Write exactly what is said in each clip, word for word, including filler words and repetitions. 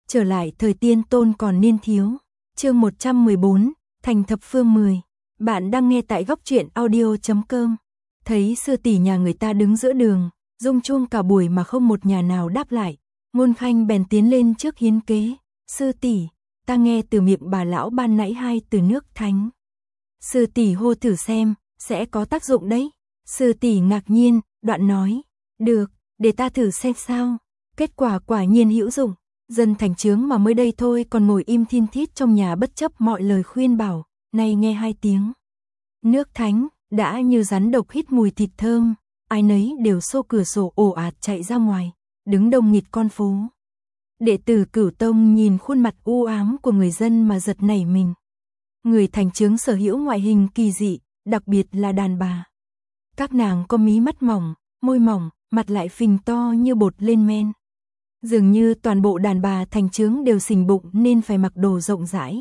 trở lại thời tiên tôn còn niên thiếu. Chương một trăm mười bốn, Thành thập phương mười. Bạn đang nghe tại góc truyện audio chấm com. Thấy sư tỷ nhà người ta đứng giữa đường, rung chuông cả buổi mà không một nhà nào đáp lại, Ngôn Khanh bèn tiến lên trước hiến kế, "Sư tỷ, ta nghe từ miệng bà lão ban nãy hai từ nước thánh. Sư tỷ hô thử xem, sẽ có tác dụng đấy." Sư tỷ ngạc nhiên, đoạn nói, "Được, để ta thử xem sao." Kết quả quả nhiên hữu dụng. Dân thành chướng mà mới đây thôi còn ngồi im thin thít trong nhà bất chấp mọi lời khuyên bảo, nay nghe hai tiếng nước thánh, đã như rắn độc hít mùi thịt thơm, ai nấy đều xô cửa sổ ồ ạt chạy ra ngoài, đứng đông nghịt con phố. Đệ tử Cửu Tông nhìn khuôn mặt u ám của người dân mà giật nảy mình. Người thành chướng sở hữu ngoại hình kỳ dị, đặc biệt là đàn bà. Các nàng có mí mắt mỏng, môi mỏng, mặt lại phình to như bột lên men. Dường như toàn bộ đàn bà thành chướng đều xình bụng nên phải mặc đồ rộng rãi.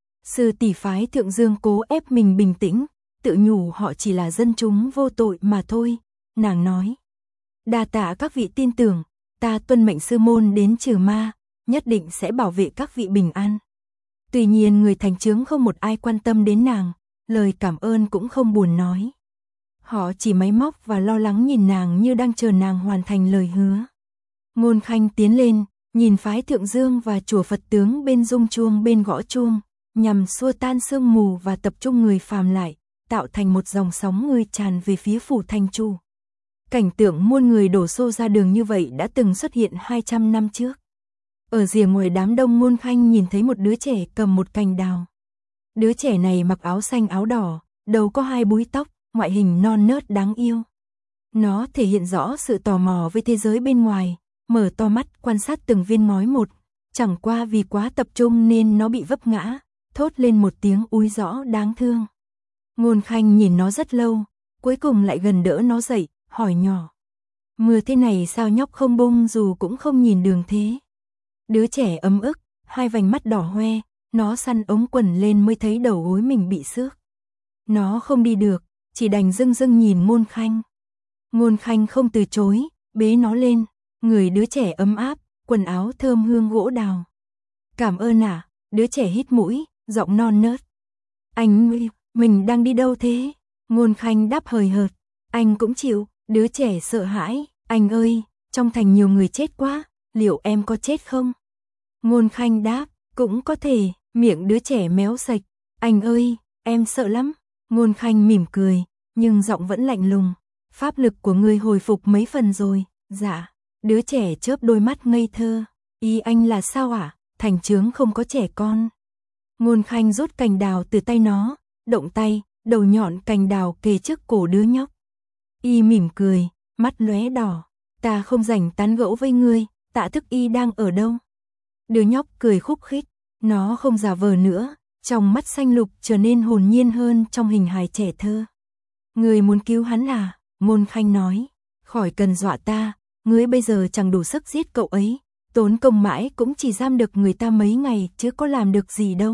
Sư tỷ phái Thượng Dương cố ép mình bình tĩnh, tự nhủ họ chỉ là dân chúng vô tội mà thôi. Nàng nói, đa tạ các vị tin tưởng, ta tuân mệnh sư môn đến trừ ma, nhất định sẽ bảo vệ các vị bình an. Tuy nhiên người thành chướng không một ai quan tâm đến nàng, lời cảm ơn cũng không buồn nói. Họ chỉ máy móc và lo lắng nhìn nàng như đang chờ nàng hoàn thành lời hứa. Ngôn Khanh tiến lên, nhìn phái Thượng Dương và chùa Phật tướng bên rung chuông bên gõ chuông, nhằm xua tan sương mù và tập trung người phàm lại, tạo thành một dòng sóng người tràn về phía phủ Thanh Chu. Cảnh tượng muôn người đổ xô ra đường như vậy đã từng xuất hiện hai trăm năm trước. Ở rìa ngoài đám đông Ngôn Khanh nhìn thấy một đứa trẻ cầm một cành đào. Đứa trẻ này mặc áo xanh áo đỏ, đầu có hai búi tóc, ngoại hình non nớt đáng yêu. Nó thể hiện rõ sự tò mò với thế giới bên ngoài, mở to mắt quan sát từng viên ngói một, chẳng qua vì quá tập trung nên nó bị vấp ngã, thốt lên một tiếng úi rõ đáng thương. Ngôn Khanh nhìn nó rất lâu, cuối cùng lại gần đỡ nó dậy, hỏi nhỏ, mưa thế này sao nhóc không bung dù cũng không nhìn đường thế? Đứa trẻ ấm ức, hai vành mắt đỏ hoe, nó săn ống quần lên mới thấy đầu gối mình bị xước. Nó không đi được, chỉ đành dưng dưng nhìn Ngôn Khanh. Ngôn Khanh không từ chối, bế nó lên, người đứa trẻ ấm áp, quần áo thơm hương gỗ đào. "Cảm ơn ạ." Đứa trẻ hít mũi, giọng non nớt. "Anh, mình đang đi đâu thế?" Ngôn Khanh đáp hời hợt. "Anh cũng chịu." Đứa trẻ sợ hãi, "Anh ơi, trong thành nhiều người chết quá, liệu em có chết không?" Ngôn Khanh đáp, "Cũng có thể." Miệng đứa trẻ méo sạch, "Anh ơi, em sợ lắm." Ngôn Khanh mỉm cười, nhưng giọng vẫn lạnh lùng, "Pháp lực của ngươi hồi phục mấy phần rồi?" "Dạ." Đứa trẻ chớp đôi mắt ngây thơ, "Ý anh là sao ạ? À? Thành chướng không có trẻ con." Ngôn Khanh rút cành đào từ tay nó, động tay, đầu nhọn cành đào kề trước cổ đứa nhóc. Y mỉm cười, mắt lóe đỏ, "Ta không rảnh tán gẫu với ngươi, Tạ Thức Y đang ở đâu?" Đứa nhóc cười khúc khích, nó không giả vờ nữa, trong mắt xanh lục trở nên hồn nhiên hơn trong hình hài trẻ thơ. "Ngươi muốn cứu hắn à?" Ngôn Khanh nói, "Khỏi cần dọa ta, ngươi bây giờ chẳng đủ sức giết cậu ấy, tốn công mãi cũng chỉ giam được người ta mấy ngày chứ có làm được gì đâu."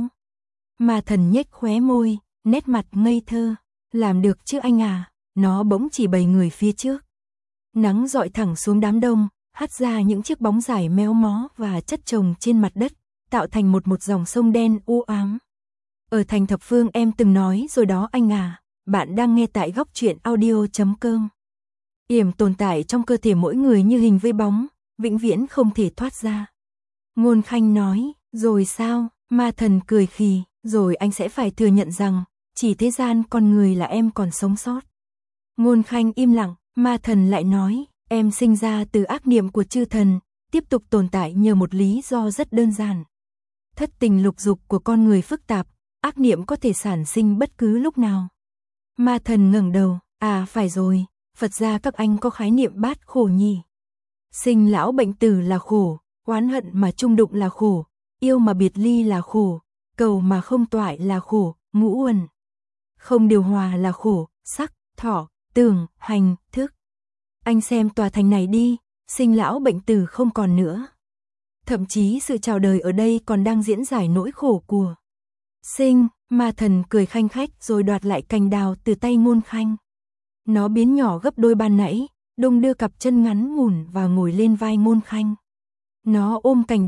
Ma Thần nhếch khóe môi, nét mặt ngây thơ, "Làm được chứ anh à." Nó bỗng chỉ bày người phía trước. Nắng rọi thẳng xuống đám đông, hắt ra những chiếc bóng dài méo mó và chất chồng trên mặt đất, tạo thành một một dòng sông đen u ám. "Ở thành thập phương em từng nói rồi đó anh à." Bạn đang nghe tại góc truyện audio chấm com. Yểm tồn tại trong cơ thể mỗi người như hình với bóng, vĩnh viễn không thể thoát ra. Ngôn Khanh nói, "Rồi sao?" Ma Thần cười khì, "Rồi anh sẽ phải thừa nhận rằng, chỉ thế gian con người là em còn sống sót." Ngôn Khanh im lặng, Ma Thần lại nói, "Em sinh ra từ ác niệm của chư thần, tiếp tục tồn tại nhờ một lý do rất đơn giản. Thất tình lục dục của con người phức tạp, ác niệm có thể sản sinh bất cứ lúc nào." Ma Thần ngẩng đầu, "À phải rồi, Phật gia các anh có khái niệm bát khổ nhỉ? Sinh lão bệnh tử là khổ, oán hận mà chung đụng là khổ, yêu mà biệt ly là khổ, cầu mà không toại là khổ, ngũ uẩn không điều hòa là khổ, sắc, thọ, tưởng, hành, thức. Anh xem tòa thành này đi, sinh lão bệnh tử không còn nữa. Thậm chí sự chào đời ở đây còn đang diễn giải nỗi khổ của sinh." Ma Thần cười khanh khách rồi đoạt lại cành đào từ tay Ngôn Khanh. Nó biến nhỏ gấp đôi ban nãy, đung đưa cặp chân ngắn ngủn và ngồi lên vai Ngôn Khanh. Nó ôm cành đào,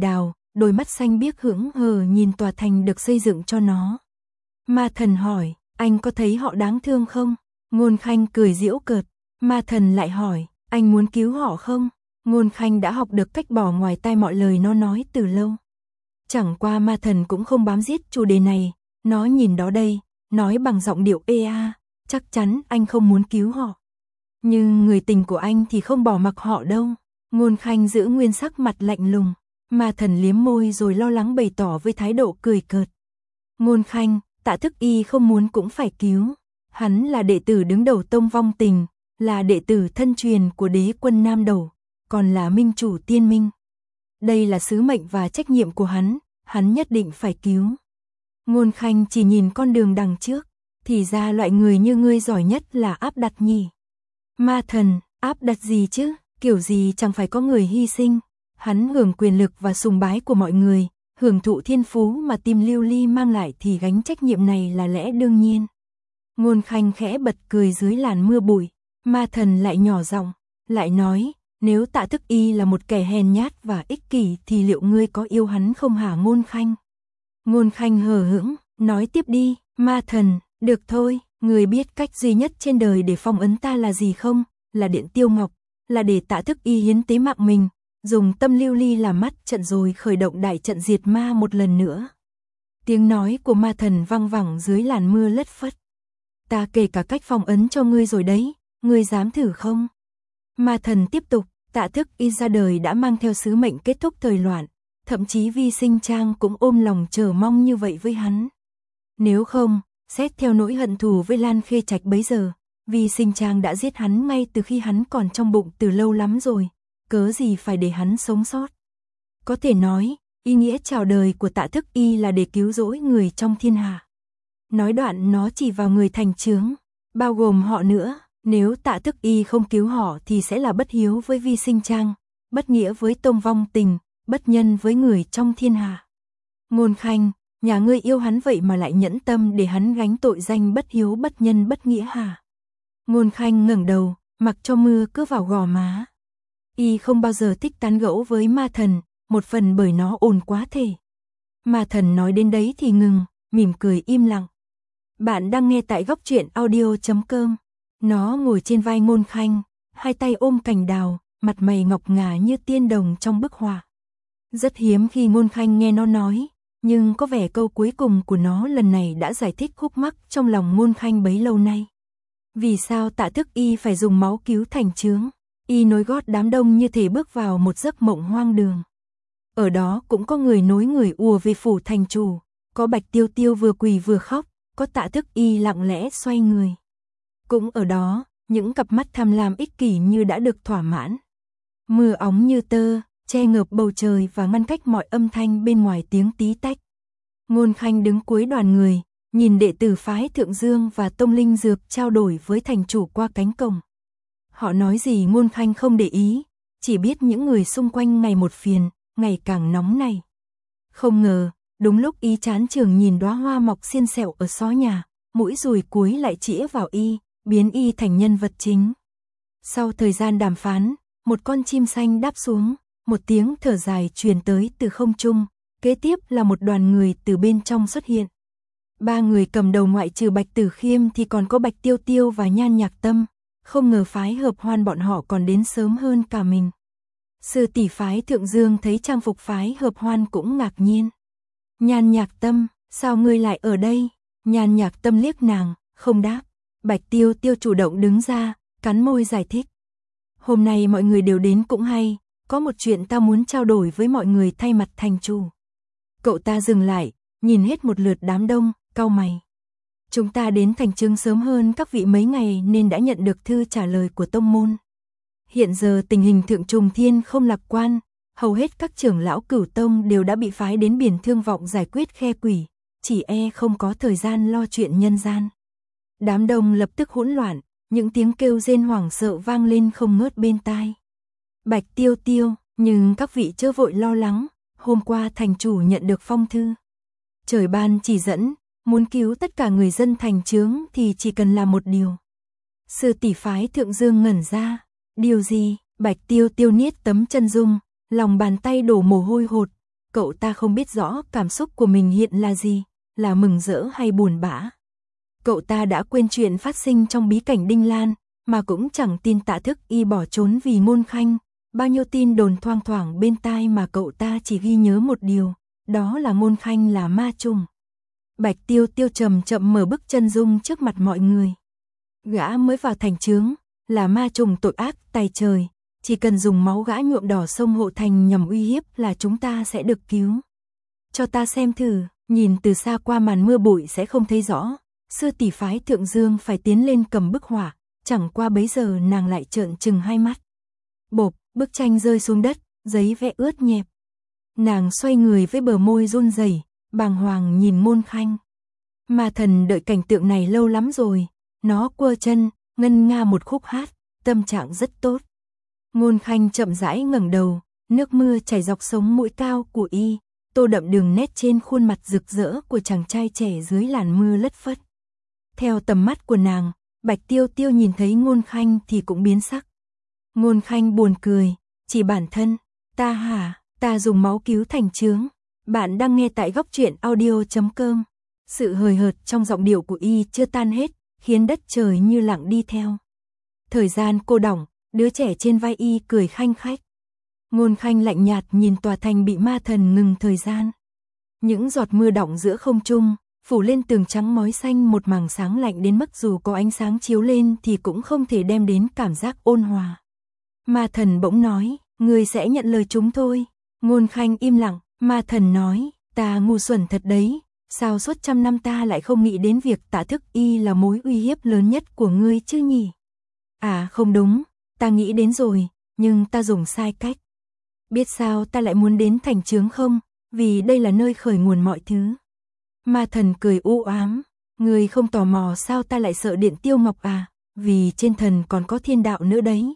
đôi mắt xanh biếc hững hờ nhìn tòa thành được xây dựng cho nó. Ma thần hỏi, anh có thấy họ đáng thương không? Ngôn Khanh cười giễu cợt. Ma thần lại hỏi, anh muốn cứu họ không? Ngôn Khanh đã học được cách bỏ ngoài tai mọi lời nó nói từ lâu. Chẳng qua ma thần cũng không bám giết chủ đề này, nó nhìn đó đây, nói bằng giọng điệu ê a, chắc chắn anh không muốn cứu họ. Nhưng người tình của anh thì không bỏ mặc họ đâu. Ngôn Khanh giữ nguyên sắc mặt lạnh lùng. Ma thần liếm môi rồi lo lắng bày tỏ với thái độ cười cợt. Ngôn Khanh, Tạ Thức Y không muốn cũng phải cứu. Hắn là đệ tử đứng đầu tông Vong Tình, là đệ tử thân truyền của đế quân Nam Đầu, còn là minh chủ tiên minh. Đây là sứ mệnh và trách nhiệm của hắn, hắn nhất định phải cứu. Ngôn Khanh chỉ nhìn con đường đằng trước, thì ra loại người như ngươi giỏi nhất là áp đặt nhỉ. Ma thần, áp đặt gì chứ, kiểu gì chẳng phải có người hy sinh. Hắn hưởng quyền lực và sùng bái của mọi người, hưởng thụ thiên phú mà Tim Lưu Ly mang lại thì gánh trách nhiệm này là lẽ đương nhiên. Ngôn Khanh khẽ bật cười dưới làn mưa bụi, ma thần lại nhỏ giọng, lại nói, nếu Tạ Thức Y là một kẻ hèn nhát và ích kỷ thì liệu ngươi có yêu hắn không hả Ngôn Khanh? Ngôn Khanh hờ hững, nói tiếp đi, ma thần, được thôi, người biết cách duy nhất trên đời để phong ấn ta là gì không? Là Điện Tiêu Ngọc, là để Tạ Thức Y hiến tế mạng mình, dùng tâm lưu ly làm mắt trận rồi khởi động đại trận diệt ma một lần nữa. Tiếng nói của ma thần vang vẳng dưới làn mưa lất phất. Ta kể cả cách phong ấn cho ngươi rồi đấy, ngươi dám thử không? Ma thần tiếp tục, Tạ Thức Y ra đời đã mang theo sứ mệnh kết thúc thời loạn, thậm chí Vi Sinh Trang cũng ôm lòng chờ mong như vậy với hắn. Nếu không, xét theo nỗi hận thù với Lan Khê Trạch bấy giờ, Vi Sinh Trang đã giết hắn ngay từ khi hắn còn trong bụng từ lâu lắm rồi, cớ gì phải để hắn sống sót. Có thể nói, ý nghĩa chào đời của Tạ Thức Y là để cứu rỗi người trong thiên hạ. Nói đoạn nó chỉ vào người thành chướng, bao gồm họ nữa, nếu Tạ Thức Y không cứu họ thì sẽ là bất hiếu với Vi Sinh Trang, bất nghĩa với tông Vong Tình, bất nhân với người trong thiên hạ. Ngôn Khanh, nhà ngươi yêu hắn vậy mà lại nhẫn tâm để hắn gánh tội danh bất hiếu bất nhân bất nghĩa hả? Ngôn Khanh ngẩng đầu, mặc cho mưa cứ vào gò má. Y không bao giờ thích tán gẫu với ma thần, một phần bởi nó ồn quá thể. Ma thần nói đến đấy thì ngừng, mỉm cười im lặng. Bạn đang nghe tại góc truyện audio chấm com. Nó ngồi trên vai Ngôn Khanh, hai tay ôm cành đào, mặt mày ngọc ngà như tiên đồng trong bức họa. Rất hiếm khi Ngôn Khanh nghe nó nói, nhưng có vẻ câu cuối cùng của nó lần này đã giải thích khúc mắc trong lòng Ngôn Khanh bấy lâu nay. Vì sao Tạ Thức Y phải dùng máu cứu thành chướng? Y nối gót đám đông như thể bước vào một giấc mộng hoang đường. Ở đó cũng có người nối người ùa về phủ thành chủ, có Bạch Tiêu Tiêu vừa quỳ vừa khóc, có Tạ Thức Y lặng lẽ xoay người. Cũng ở đó, những cặp mắt tham lam ích kỷ như đã được thỏa mãn. Mưa óng như tơ, che ngợp bầu trời và ngăn cách mọi âm thanh bên ngoài tiếng tí tách. Ngôn Khanh đứng cuối đoàn người, nhìn đệ tử phái Thượng Dương và Tông Linh Dược trao đổi với thành chủ qua cánh cổng. Họ nói gì Ngôn Khanh không để ý, chỉ biết những người xung quanh ngày một phiền, ngày càng nóng này. Không ngờ, đúng lúc y chán chường nhìn đóa hoa mọc xiên xẹo ở xó nhà, mũi dùi cuối lại chĩa vào y, biến y thành nhân vật chính. Sau thời gian đàm phán, một con chim xanh đáp xuống, một tiếng thở dài truyền tới từ không trung, kế tiếp là một đoàn người từ bên trong xuất hiện. Ba người cầm đầu ngoại trừ Bạch Tử Khiêm thì còn có Bạch Tiêu Tiêu và Nhan Nhạc Tâm, không ngờ phái Hợp Hoan bọn họ còn đến sớm hơn cả mình. Sư tỷ phái Thượng Dương thấy trang phục phái Hợp Hoan cũng ngạc nhiên. Nhan Nhạc Tâm, sao ngươi lại ở đây? Nhan Nhạc Tâm liếc nàng, không đáp. Bạch Tiêu Tiêu chủ động đứng ra, cắn môi giải thích. Hôm nay mọi người đều đến cũng hay, có một chuyện ta muốn trao đổi với mọi người thay mặt thành chủ. Cậu ta dừng lại, nhìn hết một lượt đám đông, cau mày. Chúng ta đến thành trương sớm hơn các vị mấy ngày nên đã nhận được thư trả lời của tông môn. Hiện giờ tình hình Thượng Trùng Thiên không lạc quan, hầu hết các trưởng lão Cửu Tông đều đã bị phái đến Biển Thương Vọng giải quyết khe quỷ, chỉ e không có thời gian lo chuyện nhân gian. Đám đông lập tức hỗn loạn, những tiếng kêu rên hoảng sợ vang lên không ngớt bên tai. Bạch Tiêu Tiêu, nhưng các vị chớ vội lo lắng, hôm qua thành chủ nhận được phong thư. Trời ban chỉ dẫn, muốn cứu tất cả người dân thành chướng thì chỉ cần làm một điều. Sư tỷ phái Thượng Dương ngẩn ra, điều gì? Bạch Tiêu Tiêu niết tấm chân dung, lòng bàn tay đổ mồ hôi hột, cậu ta không biết rõ cảm xúc của mình hiện là gì, là mừng rỡ hay buồn bã. Cậu ta đã quên chuyện phát sinh trong bí cảnh Đinh Lan, mà cũng chẳng tin Tạ Thức Y bỏ trốn vì Ngôn Khanh. Bao nhiêu tin đồn thoang thoảng bên tai mà cậu ta chỉ ghi nhớ một điều, đó là Ngôn Khanh là ma trùng. Bạch Tiêu Tiêu chậm chậm mở bức chân dung trước mặt mọi người. Gã mới vào thành trướng, là ma trùng tội ác tày trời, chỉ cần dùng máu gã nhuộm đỏ sông Hộ Thành nhằm uy hiếp là chúng ta sẽ được cứu. Cho ta xem thử, nhìn từ xa qua màn mưa bụi sẽ không thấy rõ. Sư tỷ phái Thượng Dương phải tiến lên cầm bức họa, chẳng qua bấy giờ nàng lại trợn trừng hai mắt. Bộp, bức tranh rơi xuống đất, giấy vẽ ướt nhẹp. Nàng xoay người với bờ môi run rẩy, bàng hoàng nhìn Ngôn Khanh. Ma thần đợi cảnh tượng này lâu lắm rồi, nó quơ chân, ngân nga một khúc hát, tâm trạng rất tốt. Ngôn Khanh chậm rãi ngẩng đầu, nước mưa chảy dọc sống mũi cao của y, tô đậm đường nét trên khuôn mặt rực rỡ của chàng trai trẻ dưới làn mưa lất phất. Theo tầm mắt của nàng, Bạch Tiêu Tiêu nhìn thấy Ngôn Khanh thì cũng biến sắc. Ngôn Khanh buồn cười, chỉ bản thân, ta hả, ta dùng máu cứu thành trướng. Bạn đang nghe tại góc truyện audio chấm com. Sự hời hợt trong giọng điệu của y chưa tan hết, khiến đất trời như lặng đi theo. Thời gian cô đọng, đứa trẻ trên vai y cười khanh khách. Ngôn Khanh lạnh nhạt nhìn tòa thành bị ma thần ngừng thời gian. Những giọt mưa đọng giữa không trung, phủ lên tường trắng mói xanh một mảng sáng lạnh đến mức dù có ánh sáng chiếu lên thì cũng không thể đem đến cảm giác ôn hòa. Ma thần bỗng nói, ngươi sẽ nhận lời chúng thôi. Ngôn Khanh im lặng, ma thần nói, ta ngu xuẩn thật đấy, sao suốt trăm năm ta lại không nghĩ đến việc Tạ Thức Y là mối uy hiếp lớn nhất của ngươi chứ nhỉ? À không đúng, ta nghĩ đến rồi, nhưng ta dùng sai cách. Biết sao ta lại muốn đến thành trướng không? Vì đây là nơi khởi nguồn mọi thứ. Ma thần cười u ám, ngươi không tò mò sao ta lại sợ Điện Tiêu Ngọc à? Vì trên thần còn có thiên đạo nữa đấy.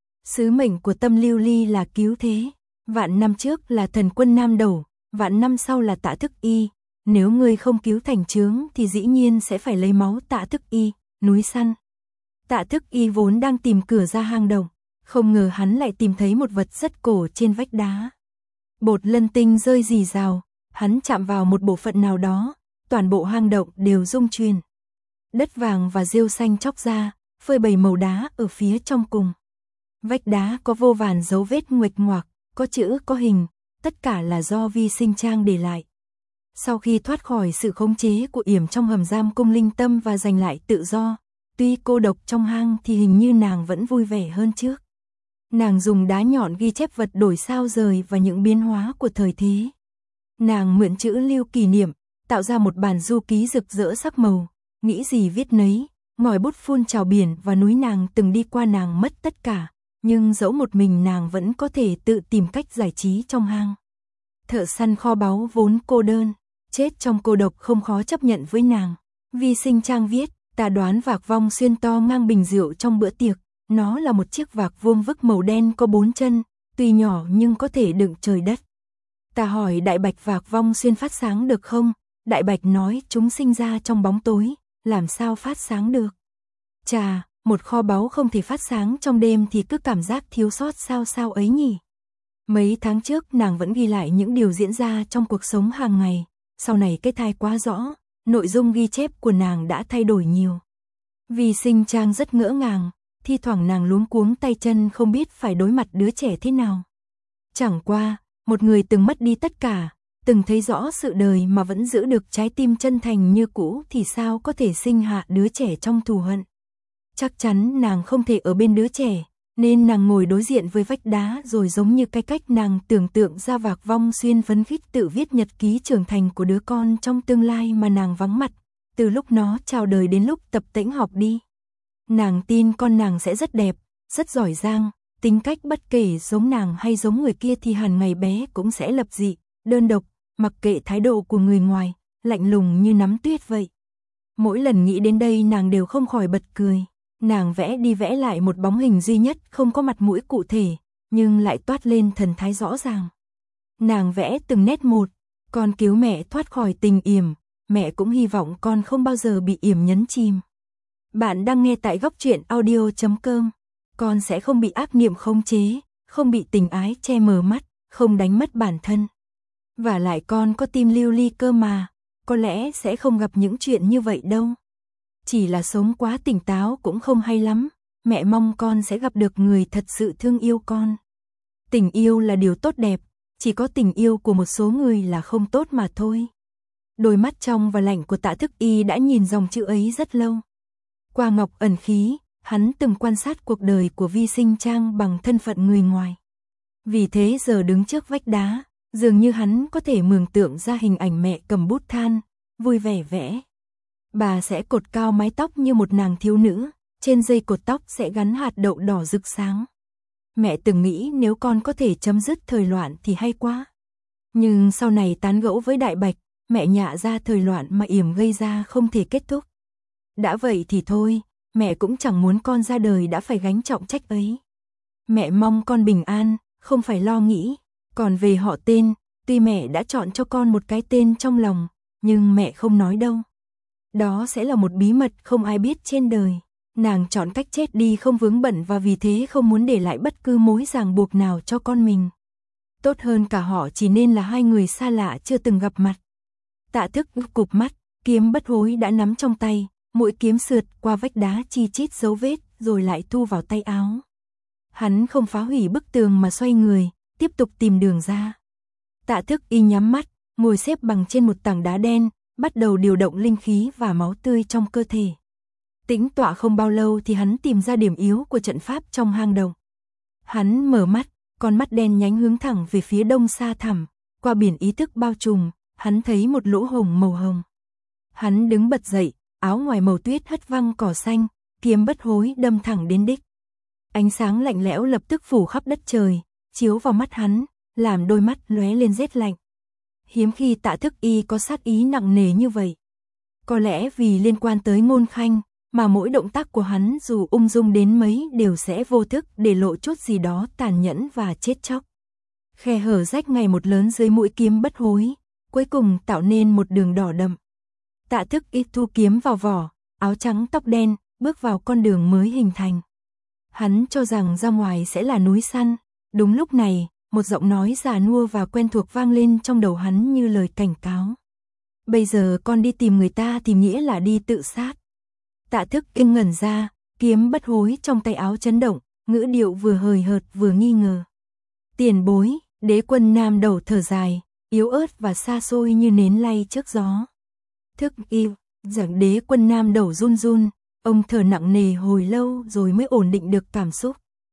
Sứ mệnh của Tâm Lưu Ly là cứu thế. Vạn năm trước là thần quân Nam Đầu, vạn năm sau là Tạ Thức Y. Nếu ngươi không cứu thành trướng thì dĩ nhiên sẽ phải lấy máu Tạ Thức Y, núi săn. Tạ Thức Y vốn đang tìm cửa ra hang động, không ngờ hắn lại tìm thấy một vật rất cổ trên vách đá. Bột lân tinh rơi rì rào, hắn chạm vào một bộ phận nào đó, toàn bộ hang động đều rung chuyển. Đất vàng và rêu xanh chóc ra, phơi bày màu đá ở phía trong cùng. Vách đá có vô vàn dấu vết nguệch ngoạc, có chữ có hình, tất cả là do Vi Sinh Trang để lại. Sau khi thoát khỏi sự khống chế của yểm trong hầm giam Cung Linh Tâm và giành lại tự do, tuy cô độc trong hang thì hình như nàng vẫn vui vẻ hơn trước. Nàng dùng đá nhọn ghi chép vật đổi sao rời và những biến hóa của thời thế. Nàng mượn chữ lưu kỷ niệm, tạo ra một bản du ký rực rỡ sắc màu, nghĩ gì viết nấy, ngòi bút phun trào biển và núi nàng từng đi qua nàng mất tất cả, nhưng dẫu một mình nàng vẫn có thể tự tìm cách giải trí trong hang. Thợ săn kho báu vốn cô đơn, chết trong cô độc không khó chấp nhận với nàng. Vi Sinh Trang viết, ta đoán Vạc Vong Xuyên to ngang bình rượu trong bữa tiệc, nó là một chiếc vạc vuông vức màu đen có bốn chân, tuy nhỏ nhưng có thể đựng trời đất. Ta hỏi Đại Bạch Vạc Vong Xuyên phát sáng được không? Đại Bạch nói chúng sinh ra trong bóng tối, làm sao phát sáng được? Chà, một kho báu không thể phát sáng trong đêm thì cứ cảm giác thiếu sót sao sao ấy nhỉ? Mấy tháng trước nàng vẫn ghi lại những điều diễn ra trong cuộc sống hàng ngày, sau này cái thai quá rõ, nội dung ghi chép của nàng đã thay đổi nhiều. Vi Sinh Trang rất ngỡ ngàng, thi thoảng nàng luống cuống tay chân không biết phải đối mặt đứa trẻ thế nào. Chẳng qua, một người từng mất đi tất cả, từng thấy rõ sự đời mà vẫn giữ được trái tim chân thành như cũ thì sao có thể sinh hạ đứa trẻ trong thù hận. Chắc chắn nàng không thể ở bên đứa trẻ, nên nàng ngồi đối diện với vách đá rồi giống như cái cách nàng tưởng tượng ra Vạc Vong Xuyên phấn khích tự viết nhật ký trưởng thành của đứa con trong tương lai mà nàng vắng mặt, từ lúc nó chào đời đến lúc tập tễnh học đi. Nàng tin con nàng sẽ rất đẹp, rất giỏi giang, tính cách bất kể giống nàng hay giống người kia thì hẳn ngày bé cũng sẽ lập dị, đơn độc, mặc kệ thái độ của người ngoài, lạnh lùng như nắm tuyết vậy. Mỗi lần nghĩ đến đây nàng đều không khỏi bật cười. Nàng vẽ đi vẽ lại một bóng hình duy nhất không có mặt mũi cụ thể, nhưng lại toát lên thần thái rõ ràng. Nàng vẽ từng nét một, con cứu mẹ thoát khỏi tình yểm, mẹ cũng hy vọng con không bao giờ bị yểm nhấn chìm. Bạn đang nghe tại góc truyện audio chấm com. Con sẽ không bị ác niệm khống chế, không bị tình ái che mờ mắt, không đánh mất bản thân. Vả lại con có tim lưu ly cơ mà, có lẽ sẽ không gặp những chuyện như vậy đâu. Chỉ là sống quá tỉnh táo cũng không hay lắm, mẹ mong con sẽ gặp được người thật sự thương yêu con. Tình yêu là điều tốt đẹp, chỉ có tình yêu của một số người là không tốt mà thôi. Đôi mắt trong và lạnh của Tạ Thức Y đã nhìn dòng chữ ấy rất lâu. Qua ngọc ẩn khí, hắn từng quan sát cuộc đời của Vi Sinh Trang bằng thân phận người ngoài. Vì thế giờ đứng trước vách đá, dường như hắn có thể mường tượng ra hình ảnh mẹ cầm bút than, vui vẻ vẽ. Bà sẽ cột cao mái tóc như một nàng thiếu nữ, trên dây cột tóc sẽ gắn hạt đậu đỏ rực sáng. Mẹ từng nghĩ nếu con có thể chấm dứt thời loạn thì hay quá. Nhưng sau này tán gẫu với Đại Bạch, mẹ nhạ ra thời loạn mà yểm gây ra không thể kết thúc. Đã vậy thì thôi, mẹ cũng chẳng muốn con ra đời đã phải gánh trọng trách ấy. Mẹ mong con bình an, không phải lo nghĩ. Còn về họ tên, tuy mẹ đã chọn cho con một cái tên trong lòng, nhưng mẹ không nói đâu. Đó sẽ là một bí mật không ai biết trên đời. Nàng chọn cách chết đi không vướng bận và vì thế không muốn để lại bất cứ mối ràng buộc nào cho con mình. Tốt hơn cả họ chỉ nên là hai người xa lạ chưa từng gặp mặt. Tạ Thức cụp mắt, kiếm bất hối đã nắm trong tay, mũi kiếm sượt qua vách đá chi chít dấu vết rồi lại thu vào tay áo. Hắn không phá hủy bức tường mà xoay người, tiếp tục tìm đường ra. Tạ Thức Y nhắm mắt, ngồi xếp bằng trên một tảng đá đen, bắt đầu điều động linh khí và máu tươi trong cơ thể. Tĩnh tọa không bao lâu thì hắn tìm ra điểm yếu của trận pháp trong hang động. Hắn mở mắt, con mắt đen nhánh hướng thẳng về phía đông xa thẳm, qua biển ý thức bao trùm, hắn thấy một lỗ hổng màu hồng. Hắn đứng bật dậy, áo ngoài màu tuyết hất văng cỏ xanh, kiếm bất hối đâm thẳng đến đích. Ánh sáng lạnh lẽo lập tức phủ khắp đất trời, chiếu vào mắt hắn, làm đôi mắt lóe lên rét lạnh. Hiếm khi Tạ Thức Y có sát ý nặng nề như vậy. Có lẽ vì liên quan tới Ngôn Khanh, mà mỗi động tác của hắn dù ung dung đến mấy đều sẽ vô thức để lộ chút gì đó tàn nhẫn và chết chóc. Khe hở rách ngày một lớn dưới mũi kiếm bất hối, cuối cùng tạo nên một đường đỏ đậm. Tạ Thức Y thu kiếm vào vỏ, áo trắng tóc đen, bước vào con đường mới hình thành. Hắn cho rằng ra ngoài sẽ là núi săn. Đúng lúc này, một giọng nói già nua và quen thuộc vang lên trong đầu hắn như lời cảnh cáo. Bây giờ con đi tìm người ta thì nghĩa là đi tự sát. Tạ Thức Y ngẩn ra, kiếm bất hối trong tay áo chấn động, ngữ điệu vừa hời hợt vừa nghi ngờ. Tiền bối, Đế Quân Nam Đầu thở dài, yếu ớt và xa xôi như nến lay trước gió. Thức Y, giảng Đế Quân Nam Đầu run run, ông thở nặng nề hồi lâu rồi mới ổn định được cảm xúc.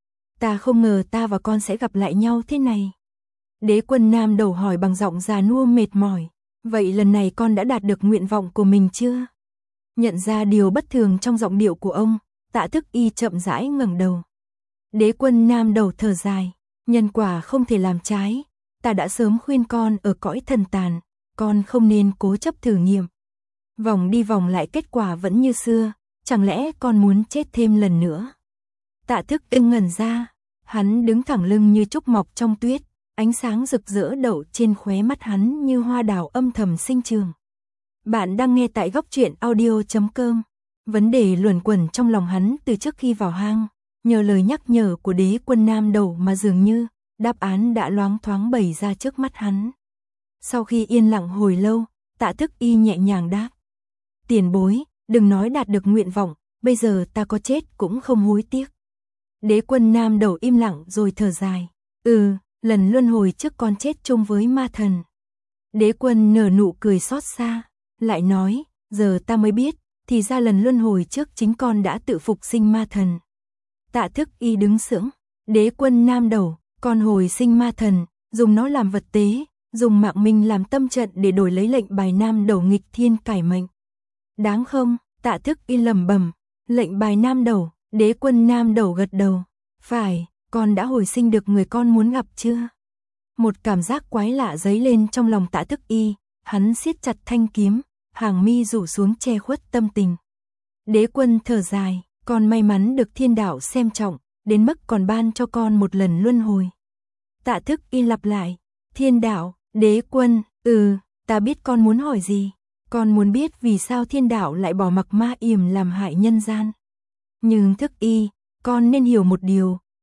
Ta không ngờ ta và con sẽ gặp lại nhau thế này. Đế Quân Nam Đầu hỏi bằng giọng già nua mệt mỏi. Vậy lần này con đã đạt được nguyện vọng của mình chưa? Nhận ra điều bất thường trong giọng điệu của ông, Tạ Thức Y chậm rãi ngẩng đầu. Đế Quân Nam Đầu thở dài. Nhân quả không thể làm trái. Ta đã sớm khuyên con ở cõi thần tàn. Con không nên cố chấp thử nghiệm. Vòng đi vòng lại kết quả vẫn như xưa. Chẳng lẽ con muốn chết thêm lần nữa? Tạ Thức Y ngẩn ra. Hắn đứng thẳng lưng như trúc mọc trong tuyết. Ánh sáng rực rỡ đậu trên khóe mắt hắn như hoa đào âm thầm sinh trường. Bạn đang nghe tại góc truyện audio chấm com. Vấn đề luẩn quẩn trong lòng hắn từ trước khi vào hang, nhờ lời nhắc nhở của Đế Quân Nam Đầu mà dường như đáp án đã loáng thoáng bày ra trước mắt hắn. Sau khi yên lặng hồi lâu, Tạ Thức Y nhẹ nhàng đáp. Tiền bối, đừng nói đạt được nguyện vọng, bây giờ ta có chết cũng không hối tiếc. Đế Quân Nam Đầu im lặng rồi thở dài. Ừ, lần luân hồi trước con chết chung với ma thần. Đế Quân nở nụ cười xót xa, lại nói, giờ ta mới biết, thì ra lần luân hồi trước chính con đã tự phục sinh ma thần. Tạ Thức Y đứng sững. Đế Quân Nam Đầu, con hồi sinh ma thần, dùng nó làm vật tế, dùng mạng mình làm tâm trận để đổi lấy lệnh bài Nam Đầu nghịch thiên cải mệnh. Đáng không? Tạ Thức Y lẩm bẩm. Lệnh bài Nam Đầu. Đế Quân Nam Đầu gật đầu. Phải, con đã hồi sinh được người con muốn gặp chưa? Một cảm giác quái lạ dấy lên trong lòng Tạ Thức Y, hắn siết chặt thanh kiếm, hàng mi rủ xuống che khuất tâm tình. Đế Quân thở dài, con may mắn được thiên đạo xem trọng, đến mức còn ban cho con một lần luân hồi. Tạ Thức Y lặp lại, thiên đạo, Đế Quân, ừ, ta biết con muốn hỏi gì, con muốn biết vì sao thiên đạo lại bỏ mặc ma yểm làm hại nhân gian. Nhưng Thức Y, con nên hiểu một điều,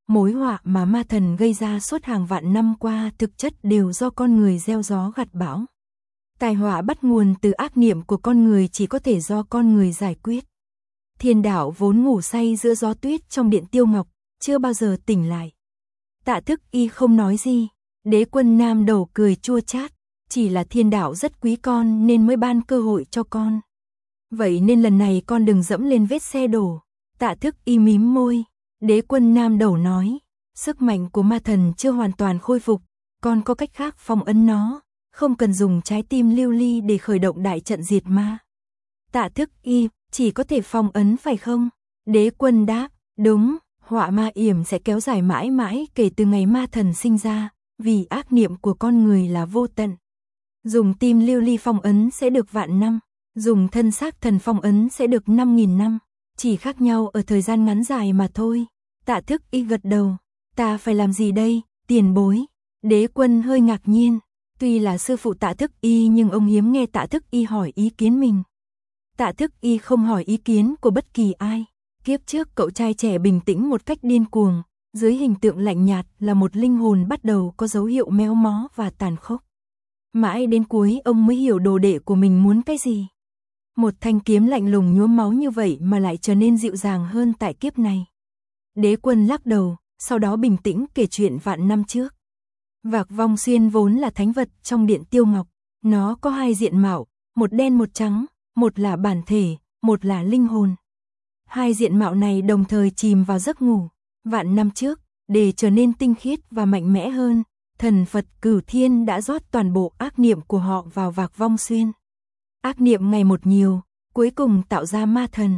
mối họa mà ma thần gây ra suốt hàng vạn năm qua thực chất đều do con người gieo gió gặt bão. Tai họa bắt nguồn từ ác niệm của con người chỉ có thể do con người giải quyết. Thiên đạo vốn ngủ say giữa gió tuyết trong điện Tiêu Ngọc, chưa bao giờ tỉnh lại. Tạ Thức Y không nói gì, Đế Quân Nam Đầu cười chua chát, chỉ là thiên đạo rất quý con nên mới ban cơ hội cho con. Vậy nên lần này con đừng dẫm lên vết xe đổ. Tạ Thức Y mím môi, Đế Quân Nam Đầu nói, sức mạnh của ma thần chưa hoàn toàn khôi phục, con có cách khác phong ấn nó, không cần dùng trái tim lưu ly để khởi động đại trận diệt ma. Tạ Thức Y, chỉ có thể phong ấn phải không? Đế Quân đáp, đúng, họa ma yểm sẽ kéo dài mãi mãi kể từ ngày ma thần sinh ra, vì ác niệm của con người là vô tận. Dùng tim lưu ly phong ấn sẽ được vạn năm, dùng thân xác thần phong ấn sẽ được năm nghìn năm, chỉ khác nhau ở thời gian ngắn dài mà thôi. Tạ Thức Y gật đầu, ta phải làm gì đây, tiền bối? Đế Quân hơi ngạc nhiên, tuy là sư phụ Tạ Thức Y nhưng ông hiếm nghe Tạ Thức Y hỏi ý kiến mình. Tạ Thức Y không hỏi ý kiến của bất kỳ ai. Kiếp trước cậu trai trẻ bình tĩnh một cách điên cuồng, dưới hình tượng lạnh nhạt là một linh hồn bắt đầu có dấu hiệu méo mó và tàn khốc. Mãi đến cuối ông mới hiểu đồ đệ của mình muốn cái gì. Một thanh kiếm lạnh lùng nhuốm máu như vậy mà lại trở nên dịu dàng hơn tại kiếp này. Đế Quân lắc đầu, sau đó bình tĩnh kể chuyện vạn năm trước. Vạc Vong Xuyên vốn là thánh vật trong điện Tiêu Ngọc, nó có hai diện mạo, một đen một trắng, một là bản thể, một là linh hồn. Hai diện mạo này đồng thời chìm vào giấc ngủ. Vạn năm trước, để trở nên tinh khiết và mạnh mẽ hơn, thần Phật Cửu Thiên đã rót toàn bộ ác niệm của họ vào Vạc Vong Xuyên. Ác niệm ngày một nhiều, cuối cùng tạo ra ma thần.